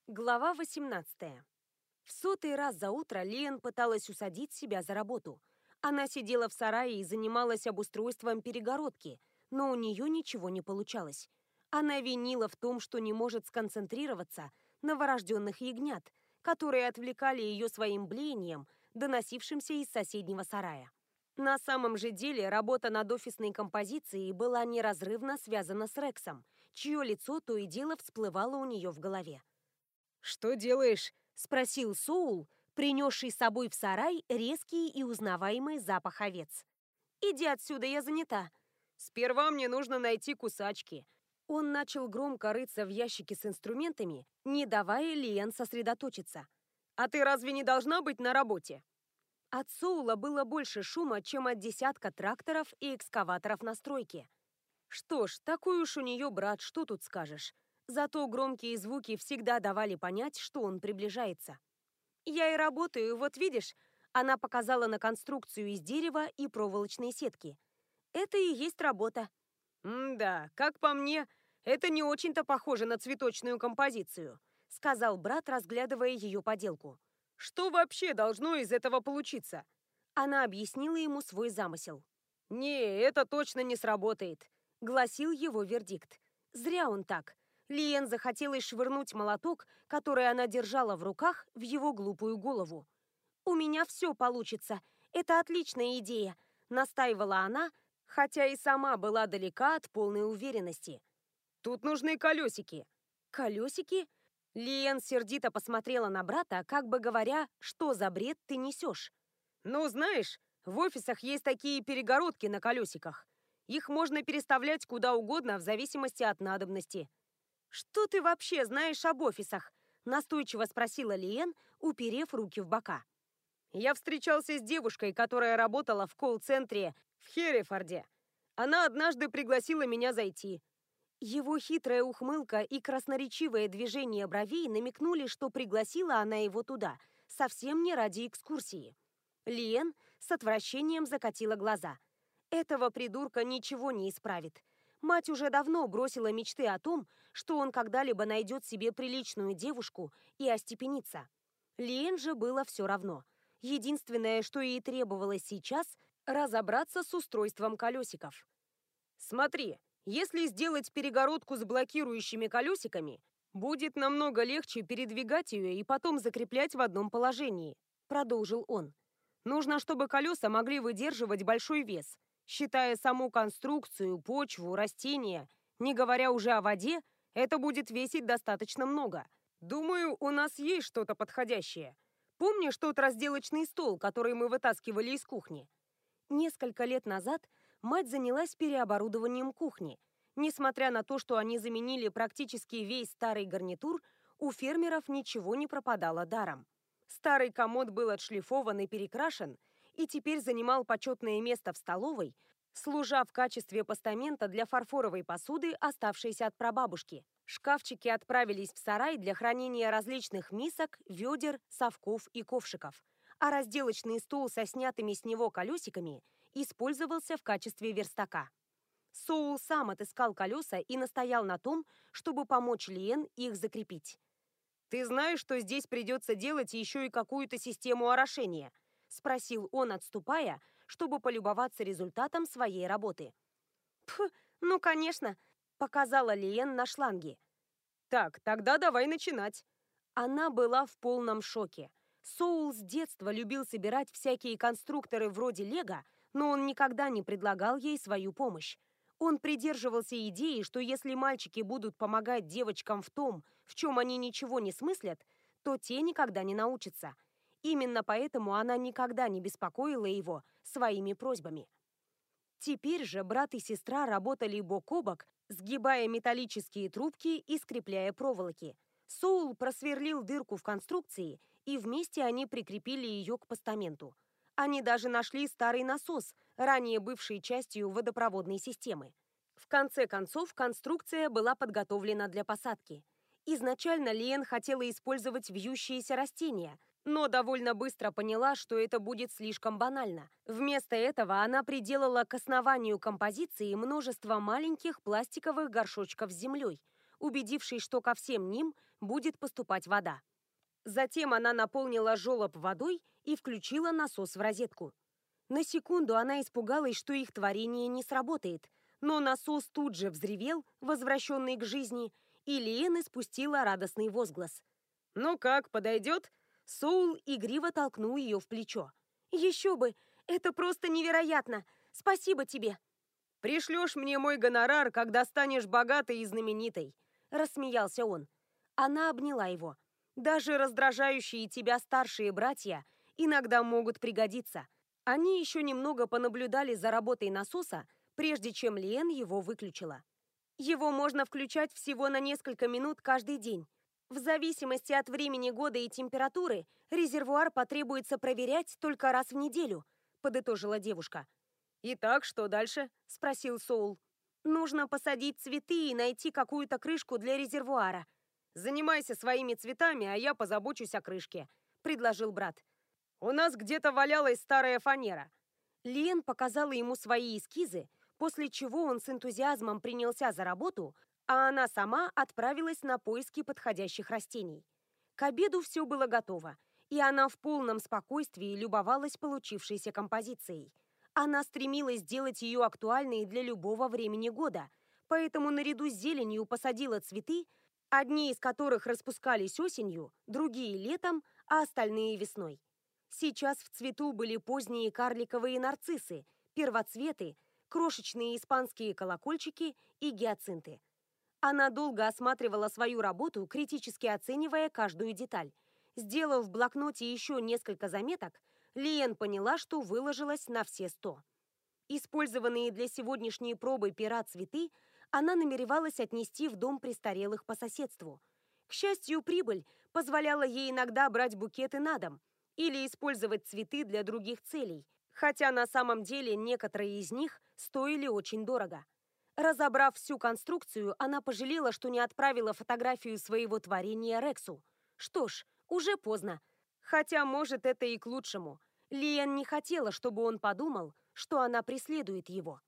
Глава 18. В сотый раз за утро Лиэн пыталась усадить себя за работу. Она сидела в сарае и занималась обустройством перегородки, но у нее ничего не получалось. Она винила в том, что не может сконцентрироваться на новорожденных ягнят, которые отвлекали ее своим блеянием, доносившимся из соседнего сарая. На самом же деле работа над офисной композицией была неразрывно связана с Рексом, чье лицо то и дело всплывало у нее в голове. «Что делаешь?» — спросил Соул, принесший с собой в сарай резкий и узнаваемый запах овец. «Иди отсюда, я занята». «Сперва мне нужно найти кусачки». Он начал громко рыться в ящике с инструментами, не давая Лиэн сосредоточиться. «А ты разве не должна быть на работе?» От Соула было больше шума, чем от десятка тракторов и экскаваторов на стройке. Что ж, такой уж у нее брат, что тут скажешь. Зато громкие звуки всегда давали понять, что он приближается. «Я и работаю, вот видишь?» Она показала на конструкцию из дерева и проволочной сетки. «Это и есть работа». «Да, как по мне, это не очень-то похоже на цветочную композицию», сказал брат, разглядывая ее поделку. «Что вообще должно из этого получиться?» Она объяснила ему свой замысел. «Не, это точно не сработает», гласил его вердикт. Зря он так. Лиэн захотелось швырнуть молоток, который она держала в руках, в его глупую голову. «У меня все получится. Это отличная идея», — настаивала она, хотя и сама была далека от полной уверенности. «Тут нужны колесики». «Колесики?» Лиэн сердито посмотрела на брата, как бы говоря, что за бред ты несешь. «Ну, знаешь, в офисах есть такие перегородки на колесиках. Их можно переставлять куда угодно в зависимости от надобности». «Что ты вообще знаешь об офисах?» – настойчиво спросила Лиэн, уперев руки в бока. «Я встречался с девушкой, которая работала в колл-центре в Херефорде. Она однажды пригласила меня зайти». Его хитрая ухмылка и красноречивое движение бровей намекнули, что пригласила она его туда, совсем не ради экскурсии. Лиэн с отвращением закатила глаза. Этого придурка ничего не исправит. Мать уже давно бросила мечты о том, что он когда-либо найдет себе приличную девушку и остепенится. Лиэн же было все равно. Единственное, что ей требовалось сейчас, разобраться с устройством колесиков. «Смотри, если сделать перегородку с блокирующими колесиками, будет намного легче передвигать ее и потом закреплять в одном положении», — продолжил он. «Нужно, чтобы колеса могли выдерживать большой вес. Считая саму конструкцию, почву, растения, не говоря уже о воде, это будет весить достаточно много. Думаю, у нас есть что-то подходящее. Помнишь тот разделочный стол, который мы вытаскивали из кухни?» Несколько лет назад мать занялась переоборудованием кухни. Несмотря на то, что они заменили практически весь старый гарнитур, у фермеров ничего не пропадало даром. Старый комод был отшлифован и перекрашен, и теперь занимал почетное место в столовой, служа в качестве постамента для фарфоровой посуды, оставшейся от прабабушки. Шкафчики отправились в сарай для хранения различных мисок, ведер, совков и ковшиков, а разделочный стол со снятыми с него колесиками использовался в качестве верстака. Соул сам отыскал колеса и настоял на том, чтобы помочь Лиэн их закрепить. «Ты знаешь, что здесь придется делать еще и какую-то систему орошения?» — спросил он, отступая, чтобы полюбоваться результатом своей работы. «Пф, ну, конечно», — показала Лиэн на шланге. «Так, тогда давай начинать». Она была в полном шоке. Соул с детства любил собирать всякие конструкторы вроде Лего, но он никогда не предлагал ей свою помощь. Он придерживался идеи, что если мальчики будут помогать девочкам в том, в чем они ничего не смыслят, то те никогда не научатся. Именно поэтому она никогда не беспокоила его своими просьбами. Теперь же брат и сестра работали бок о бок, сгибая металлические трубки и скрепляя проволоки. Соул просверлил дырку в конструкции, и вместе они прикрепили ее к постаменту. Они даже нашли старый насос, ранее бывший частью водопроводной системы. В конце концов, конструкция была подготовлена для посадки. Изначально Лиэн хотела использовать вьющиеся растения, но довольно быстро поняла, что это будет слишком банально. Вместо этого она приделала к основанию композиции множество маленьких пластиковых горшочков с землей, убедившись, что ко всем ним будет поступать вода. Затем она наполнила желоб водой и включила насос в розетку. На секунду она испугалась, что их творение не сработает, но насос тут же взревел, возвращенный к жизни, и Лиэн испустила радостный возглас. «Ну как, подойдет?» Соул игриво толкнул ее в плечо. «Еще бы! Это просто невероятно! Спасибо тебе!» «Пришлешь мне мой гонорар, когда станешь богатой и знаменитой», — рассмеялся он. Она обняла его. «Даже раздражающие тебя старшие братья иногда могут пригодиться». Они еще немного понаблюдали за работой насоса, прежде чем Лиэн его выключила. Его можно включать всего на несколько минут каждый день. В зависимости от времени года и температуры, резервуар потребуется проверять только раз в неделю, подытожила девушка. «Итак, что дальше?» – спросил Соул. «Нужно посадить цветы и найти какую-то крышку для резервуара». «Занимайся своими цветами, а я позабочусь о крышке», – предложил брат. «У нас где-то валялась старая фанера». Лиэн показала ему свои эскизы, после чего он с энтузиазмом принялся за работу, а она сама отправилась на поиски подходящих растений. К обеду все было готово, и она в полном спокойствии любовалась получившейся композицией. Она стремилась сделать ее актуальной для любого времени года, поэтому наряду с зеленью посадила цветы, одни из которых распускались осенью, другие летом, а остальные весной. Сейчас в цвету были поздние карликовые нарциссы, первоцветы, крошечные испанские колокольчики и гиацинты. Она долго осматривала свою работу, критически оценивая каждую деталь. Сделав в блокноте еще несколько заметок, Лиэн поняла, что выложилась на все 100. Использованные для сегодняшней пробы пера цветы она намеревалась отнести в дом престарелых по соседству. К счастью, прибыль позволяла ей иногда брать букеты на дом или использовать цветы для других целей, хотя на самом деле некоторые из них стоили очень дорого. Разобрав всю конструкцию, она пожалела, что не отправила фотографию своего творения Рексу. Что ж, уже поздно. Хотя, может, это и к лучшему. Лиэн не хотела, чтобы он подумал, что она преследует его.